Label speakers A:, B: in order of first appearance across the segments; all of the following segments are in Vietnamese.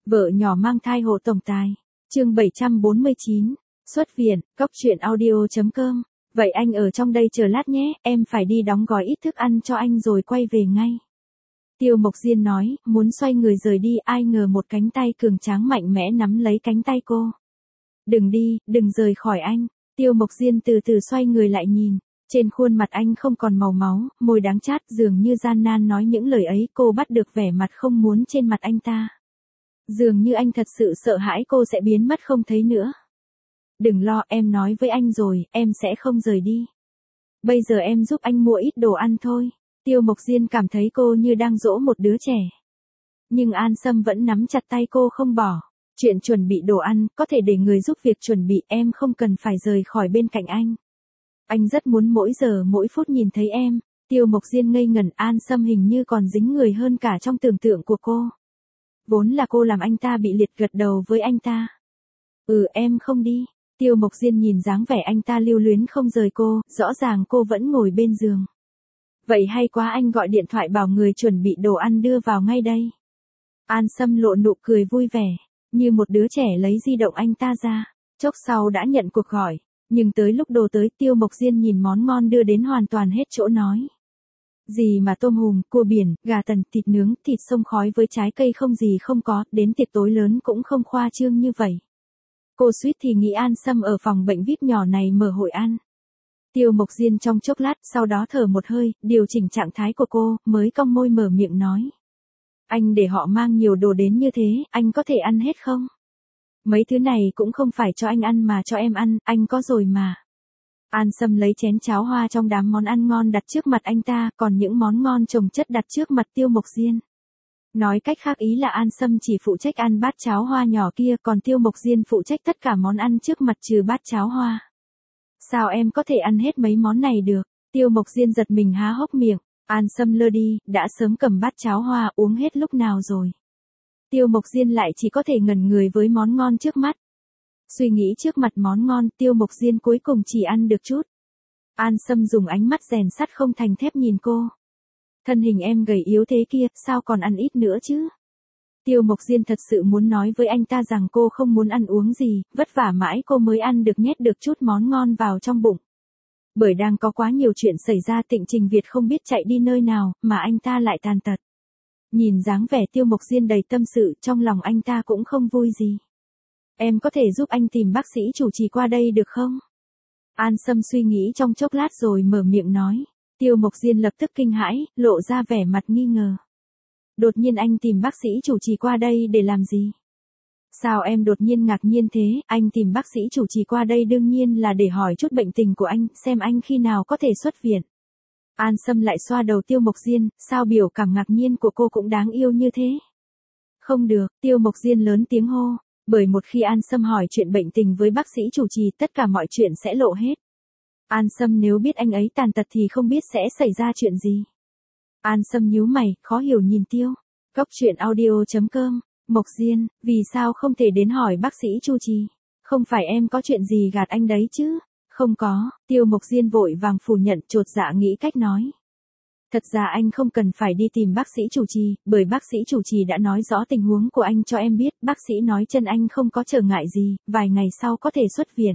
A: Vợ nhỏ mang thai hộ tổng tài. Chương 749. Xuất viện, coctruyện.audio.com. Vậy anh ở trong đây chờ lát nhé, em phải đi đóng gói ít thức ăn cho anh rồi quay về ngay. Tiêu Mộc Diên nói, muốn xoay người rời đi, ai ngờ một cánh tay cường tráng mạnh mẽ nắm lấy cánh tay cô. Đừng đi, đừng rời khỏi anh. Tiêu Mộc Diên từ từ xoay người lại nhìn. Trên khuôn mặt anh không còn màu máu, môi đắng chát, dường như gian nan nói những lời ấy. Cô bắt được vẻ mặt không muốn trên mặt anh ta. Dường như anh thật sự sợ hãi cô sẽ biến mất không thấy nữa. Đừng lo, em nói với anh rồi, em sẽ không rời đi. Bây giờ em giúp anh mua ít đồ ăn thôi. Tiêu Mộc Diên cảm thấy cô như đang dỗ một đứa trẻ. Nhưng An Sâm vẫn nắm chặt tay cô không bỏ. Chuyện chuẩn bị đồ ăn, có thể để người giúp việc chuẩn bị, em không cần phải rời khỏi bên cạnh anh. Anh rất muốn mỗi giờ mỗi phút nhìn thấy em. Tiêu Mộc Diên ngây ngẩn, An Sâm hình như còn dính người hơn cả trong tưởng tượng của cô. Vốn là cô làm anh ta bị liệt, gật đầu với anh ta. Em không đi. Tiêu Mộc Diên nhìn dáng vẻ anh ta lưu luyến không rời cô, rõ ràng cô vẫn ngồi bên giường. Vậy hay quá, anh gọi điện thoại bảo người chuẩn bị đồ ăn đưa vào ngay đây. An Sâm lộ nụ cười vui vẻ, như một đứa trẻ lấy di động anh ta ra. Chốc sau đã nhận cuộc gọi, nhưng tới lúc đồ tới Tiêu Mộc Diên nhìn món ngon đưa đến hoàn toàn hết chỗ nói. Gì mà tôm hùm, cua biển, gà tần, thịt nướng, thịt xông khói với trái cây không gì không có, đến tiệc tối lớn cũng không khoa trương như vậy. Cô suýt thì nghĩ An Sâm ở phòng bệnh VIP nhỏ này mở hội ăn. Tiêu Mộc Diên trong chốc lát, sau đó thở một hơi, điều chỉnh trạng thái của cô, mới cong môi mở miệng nói. Anh để họ mang nhiều đồ đến như thế, anh có thể ăn hết không? Mấy thứ này cũng không phải cho anh ăn mà cho em ăn, anh có rồi mà. An Sâm lấy chén cháo hoa trong đám món ăn ngon đặt trước mặt anh ta, còn những món ngon chồng chất đặt trước mặt Tiêu Mộc Diên. Nói cách khác ý là An Sâm chỉ phụ trách ăn bát cháo hoa nhỏ kia, còn Tiêu Mộc Diên phụ trách tất cả món ăn trước mặt trừ bát cháo hoa. Sao em có thể ăn hết mấy món này được? Tiêu Mộc Diên giật mình há hốc miệng. An Sâm lơ đi, đã sớm cầm bát cháo hoa uống hết lúc nào rồi. Tiêu Mộc Diên lại chỉ có thể ngẩn người với món ngon trước mắt. Suy nghĩ trước mặt món ngon, Tiêu Mộc Diên cuối cùng chỉ ăn được chút. An Sâm dùng ánh mắt rèn sắt không thành thép nhìn cô. Thân hình em gầy yếu thế kia, sao còn ăn ít nữa chứ? Tiêu Mộc Diên thật sự muốn nói với anh ta rằng cô không muốn ăn uống gì, vất vả mãi cô mới ăn được nhét được chút món ngon vào trong bụng. Bởi đang có quá nhiều chuyện xảy ra, Tịnh Trình Việt không biết chạy đi nơi nào, mà anh ta lại tàn tật. Nhìn dáng vẻ Tiêu Mộc Diên đầy tâm sự, trong lòng anh ta cũng không vui gì. Em có thể giúp anh tìm bác sĩ chủ trì qua đây được không? An Sâm suy nghĩ trong chốc lát rồi mở miệng nói. Tiêu Mộc Diên lập tức kinh hãi, lộ ra vẻ mặt nghi ngờ. Đột nhiên anh tìm bác sĩ chủ trì qua đây để làm gì? Sao em đột nhiên ngạc nhiên thế? Anh tìm bác sĩ chủ trì qua đây đương nhiên là để hỏi chút bệnh tình của anh, xem anh khi nào có thể xuất viện. An Sâm lại xoa đầu Tiêu Mộc Diên, sao biểu cảm ngạc nhiên của cô cũng đáng yêu như thế? Không được, Tiêu Mộc Diên lớn tiếng hô, bởi một khi An Sâm hỏi chuyện bệnh tình với bác sĩ chủ trì tất cả mọi chuyện sẽ lộ hết. An Sâm nếu biết anh ấy tàn tật thì không biết sẽ xảy ra chuyện gì. An Sâm nhíu mày, khó hiểu nhìn Tiêu. coctruyện.audio.com. Mộc Diên, vì sao không thể đến hỏi bác sĩ Chu Trì? Không phải em có chuyện gì gạt anh đấy chứ? Không có, Tiêu Mộc Diên vội vàng phủ nhận, chột dạ nghĩ cách nói. Thật ra anh không cần phải đi tìm bác sĩ chủ trì, bởi bác sĩ chủ trì đã nói rõ tình huống của anh cho em biết, bác sĩ nói chân anh không có trở ngại gì, vài ngày sau có thể xuất viện.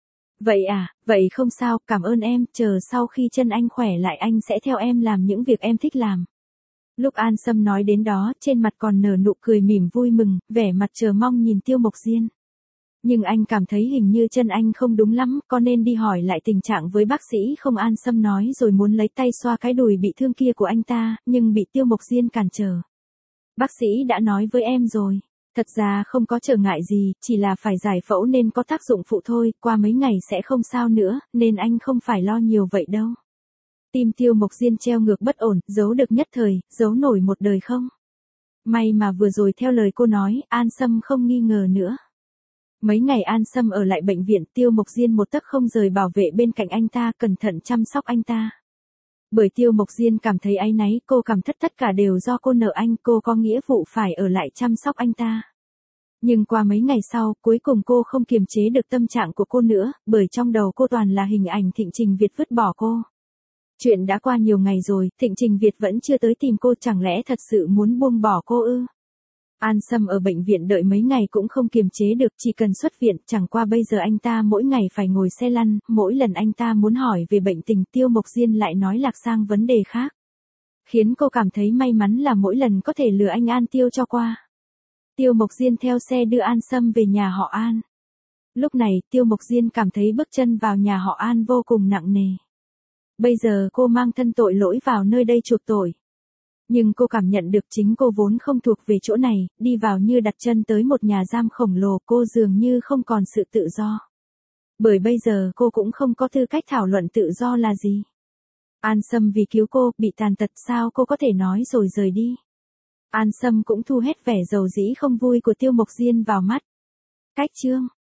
A: Vậy à, vậy không sao, cảm ơn em, chờ sau khi chân anh khỏe lại anh sẽ theo em làm những việc em thích làm. Lúc An Sâm nói đến đó, trên mặt còn nở nụ cười mỉm vui mừng, vẻ mặt chờ mong nhìn Tiêu Mộc Diên. Nhưng anh cảm thấy hình như chân anh không đúng lắm, có nên đi hỏi lại tình trạng với bác sĩ không? An Sâm nói rồi muốn lấy tay xoa cái đùi bị thương kia của anh ta, nhưng bị Tiêu Mộc Diên cản trở. Bác sĩ đã nói với em rồi. Thật ra không có trở ngại gì, chỉ là phải giải phẫu nên có tác dụng phụ thôi, qua mấy ngày sẽ không sao nữa, nên anh không phải lo nhiều vậy đâu. Tim Tiêu Mộc Diên treo ngược bất ổn, giấu được nhất thời, giấu nổi một đời không? May mà vừa rồi theo lời cô nói, An Sâm không nghi ngờ nữa. Mấy ngày An Sâm ở lại bệnh viện, Tiêu Mộc Diên một tấc không rời bảo vệ bên cạnh anh ta, cẩn thận chăm sóc anh ta. Bởi Tiêu Mộc Diên cảm thấy áy náy, cô cảm thất tất cả đều do cô nợ anh, cô có nghĩa vụ phải ở lại chăm sóc anh ta. Nhưng qua mấy ngày sau, cuối cùng cô không kiềm chế được tâm trạng của cô nữa, bởi trong đầu cô toàn là hình ảnh Thịnh Trình Việt vứt bỏ cô. Chuyện đã qua nhiều ngày rồi, Thịnh Trình Việt vẫn chưa tới tìm cô, chẳng lẽ thật sự muốn buông bỏ cô ư? An Sâm ở bệnh viện đợi mấy ngày cũng không kiềm chế được, chỉ cần xuất viện, chẳng qua bây giờ anh ta mỗi ngày phải ngồi xe lăn, mỗi lần anh ta muốn hỏi về bệnh tình Tiêu Mộc Diên lại nói lạc sang vấn đề khác. Khiến cô cảm thấy may mắn là mỗi lần có thể lừa anh An Tiêu cho qua. Tiêu Mộc Diên theo xe đưa An Sâm về nhà họ An. Lúc này Tiêu Mộc Diên cảm thấy bước chân vào nhà họ An vô cùng nặng nề. Bây giờ cô mang thân tội lỗi vào nơi đây chuộc tội. Nhưng cô cảm nhận được chính cô vốn không thuộc về chỗ này, đi vào như đặt chân tới một nhà giam khổng lồ, cô dường như không còn sự tự do. Bởi bây giờ cô cũng không có tư cách thảo luận tự do là gì. An Sâm vì cứu cô, bị tàn tật sao cô có thể nói rồi rời đi. An Sâm cũng thu hết vẻ dầu dĩ không vui của Tiêu Mộc Diên vào mắt. Cách chương